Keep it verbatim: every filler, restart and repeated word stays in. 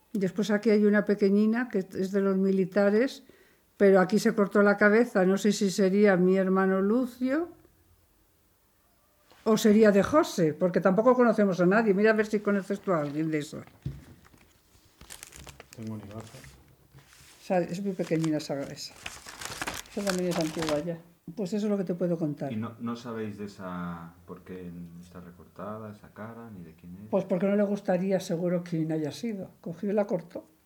Después aquí hay una pequeñina que es de los militares, pero aquí se cortó la cabeza. No sé si sería mi hermano Lucio o sería de José, porque tampoco conocemos a nadie. Mira a ver si conoces tú a alguien de eso. Tengo ni gato. O sea, es muy pequeñina esa. Esa, esa también es antigua ya. Pues eso es lo que te puedo contar. ¿Y no, no sabéis de esa, por qué está recortada, esa cara, ni de quién es? Pues porque no le gustaría seguro quién haya sido. Cogió y la cortó.